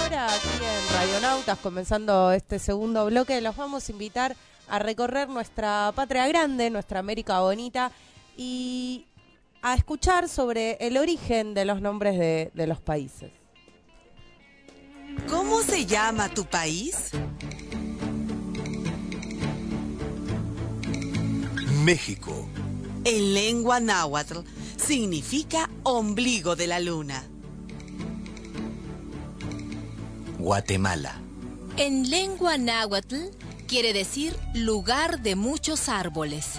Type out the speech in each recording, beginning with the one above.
ahora aquí en Radionautas, comenzando este segundo bloque, los vamos a invitar a recorrer nuestra patria grande, nuestra América bonita, y a escuchar sobre el origen de los nombres de los países. ¿Cómo se llama tu país? México. En lengua náhuatl significa ombligo de la luna. Guatemala. En lengua náhuatl quiere decir lugar de muchos árboles.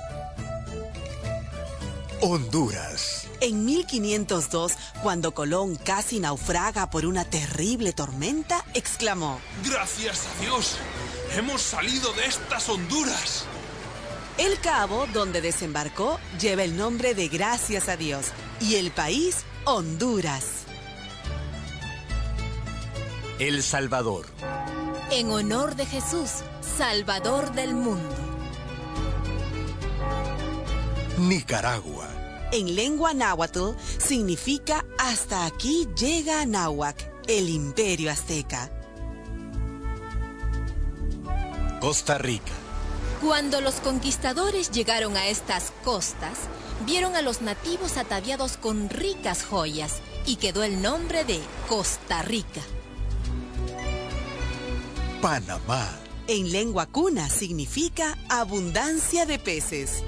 Honduras. En 1502, cuando Colón casi naufraga por una terrible tormenta, exclamó: ¡Gracias a Dios! ¡Hemos salido de estas Honduras! El cabo donde desembarcó lleva el nombre de Gracias a Dios y el país, Honduras. El Salvador. En honor de Jesús, Salvador del mundo. Nicaragua. En lengua náhuatl significa hasta aquí llega Anáhuac, el imperio azteca. Costa Rica. Cuando los conquistadores llegaron a estas costas, vieron a los nativos ataviados con ricas joyas y quedó el nombre de Costa Rica. Panamá. En lengua cuna significa abundancia de peces.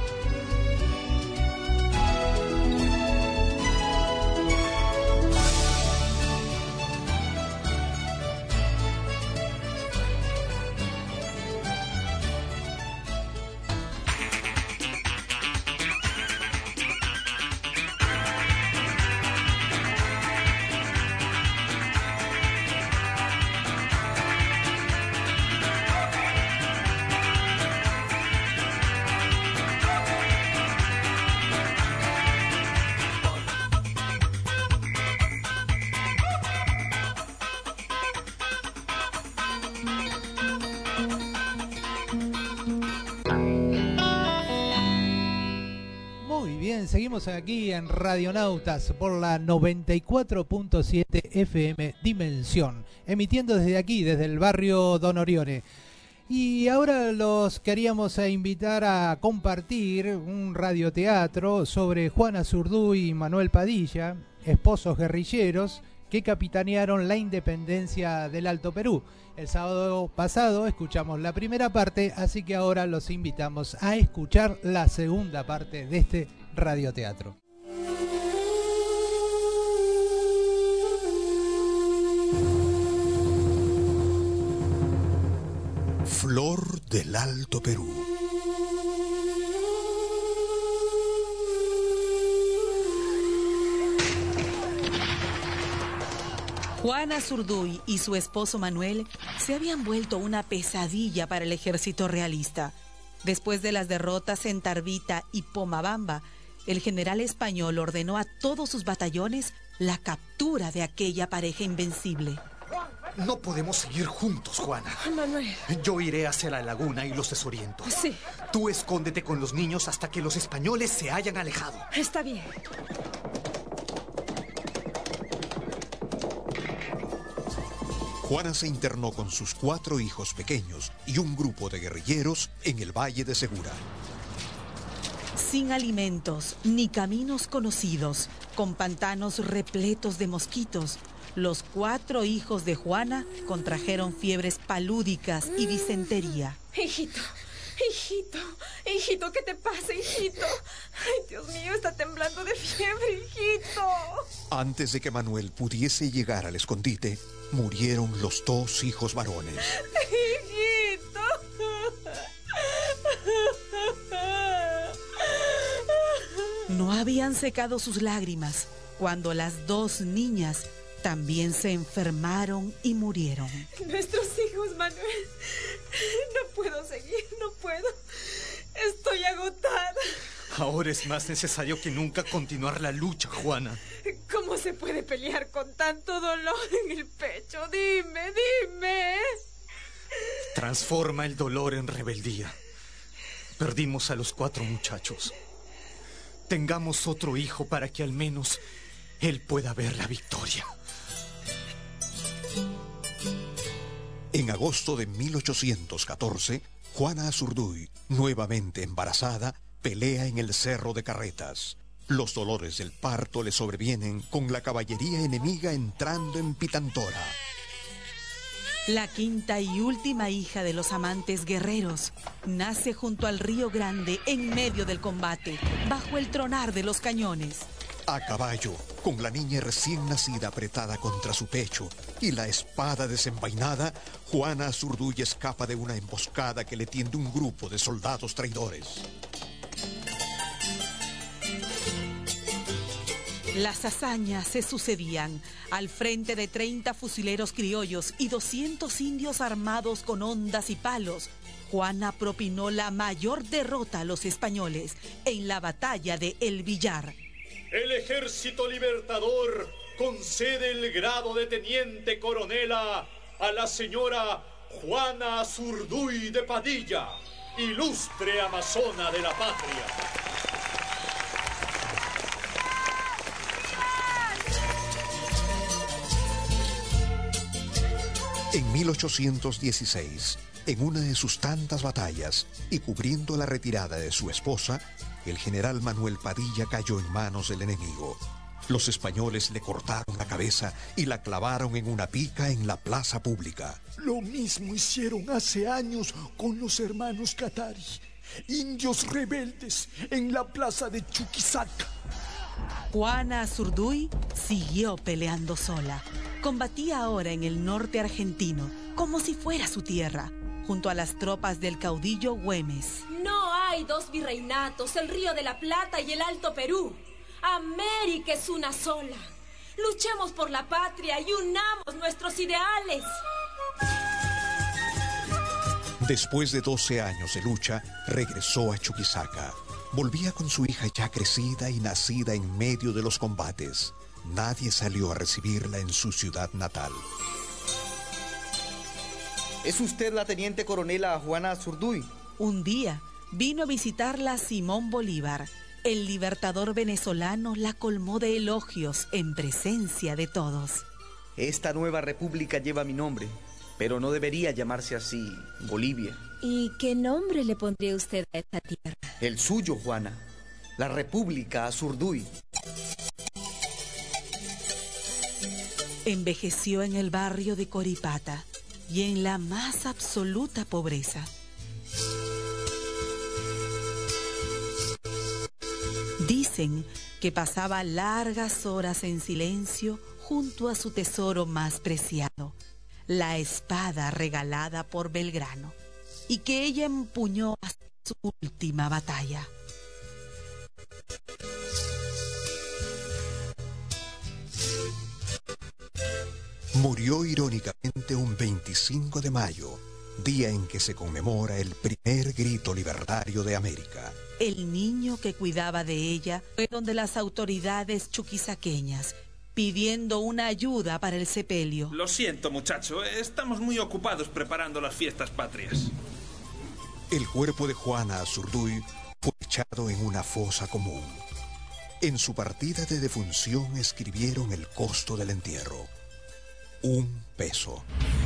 Seguimos aquí en Radionautas por la 94.7 FM Dimensión, emitiendo desde aquí, desde el barrio Don Orione. Y ahora los queríamos invitar a compartir un radioteatro sobre Juana Zurduy y Manuel Padilla, esposos guerrilleros que capitanearon la independencia del Alto Perú. El sábado pasado escuchamos la primera parte, así que ahora los invitamos a escuchar la segunda parte de este radioteatro. Flor del Alto Perú. Juana Zurduy y su esposo Manuel se habían vuelto una pesadilla para el ejército realista. Después de las derrotas en Tarbita y Pomabamba, el general español ordenó a todos sus batallones la captura de aquella pareja invencible. No podemos seguir juntos, Juana. Manuel. Yo iré hacia la laguna y los desoriento. Sí. Tú escóndete con los niños hasta que los españoles se hayan alejado. Está bien. Juana se internó con sus 4 hijos pequeños y un grupo de guerrilleros en el Valle de Segura. Sin alimentos ni caminos conocidos, con pantanos repletos de mosquitos, los 4 hijos de Juana contrajeron fiebres palúdicas y disentería. Hijito, ¿qué te pasa, hijito? Ay, Dios mío, está temblando de fiebre, hijito. Antes de que Manuel pudiese llegar al escondite, murieron los 2 hijos varones. Hijito. No habían secado sus lágrimas cuando las 2 niñas también se enfermaron y murieron. Nuestros hijos, Manuel. No puedo seguir, no puedo. Estoy agotada. Ahora es más necesario que nunca continuar la lucha, Juana. ¿Cómo se puede pelear con tanto dolor en el pecho? Dime. Transforma el dolor en rebeldía. Perdimos a los 4 muchachos. Tengamos otro hijo para que al menos él pueda ver la victoria. En agosto de 1814, Juana Azurduy, nuevamente embarazada, pelea en el Cerro de Carretas. Los dolores del parto le sobrevienen con la caballería enemiga entrando en Pitantora. La quinta y última hija de los amantes guerreros nace junto al río Grande en medio del combate, bajo el tronar de los cañones. A caballo, con la niña recién nacida apretada contra su pecho y la espada desenvainada, Juana Azurduy escapa de una emboscada que le tiende un grupo de soldados traidores. Las hazañas se sucedían. Al frente de 30 fusileros criollos y 200 indios armados con hondas y palos, Juana propinó la mayor derrota a los españoles en la batalla de El Villar. El Ejército Libertador concede el grado de teniente coronela a la señora Juana Azurduy de Padilla, ilustre amazona de la patria. En 1816, en una de sus tantas batallas y cubriendo la retirada de su esposa, el general Manuel Padilla cayó en manos del enemigo. Los españoles le cortaron la cabeza y la clavaron en una pica en la plaza pública. Lo mismo hicieron hace años con los hermanos Catari, indios rebeldes en la plaza de Chuquisaca. Juana Azurduy siguió peleando sola. Combatía ahora en el norte argentino, como si fuera su tierra, junto a las tropas del caudillo Güemes. No hay dos virreinatos, el Río de la Plata y el Alto Perú. América es una sola. Luchemos por la patria y unamos nuestros ideales. Después de 12 años de lucha, regresó a Chuquisaca. Volvía con su hija ya crecida y nacida en medio de los combates. Nadie salió a recibirla en su ciudad natal. ¿Es usted la teniente coronela Juana Azurduy? Un día vino a visitarla Simón Bolívar. El libertador venezolano la colmó de elogios en presencia de todos. Esta nueva república lleva mi nombre, pero no debería llamarse así, Bolivia. ¿Y qué nombre le pondría usted a esta tierra? El suyo, Juana. La República Azurduy. Envejeció en el barrio de Coripata y en la más absoluta pobreza. Dicen que pasaba largas horas en silencio junto a su tesoro más preciado, la espada regalada por Belgrano, y que ella empuñó hasta su última batalla. Murió irónicamente un 25 de mayo, día en que se conmemora el primer grito libertario de América. El niño que cuidaba de ella fue donde las autoridades chuquisaqueñas, pidiendo una ayuda para el sepelio. Lo siento, muchacho, estamos muy ocupados preparando las fiestas patrias. El cuerpo de Juana Azurduy fue echado en una fosa común. En su partida de defunción escribieron el costo del entierro: $1.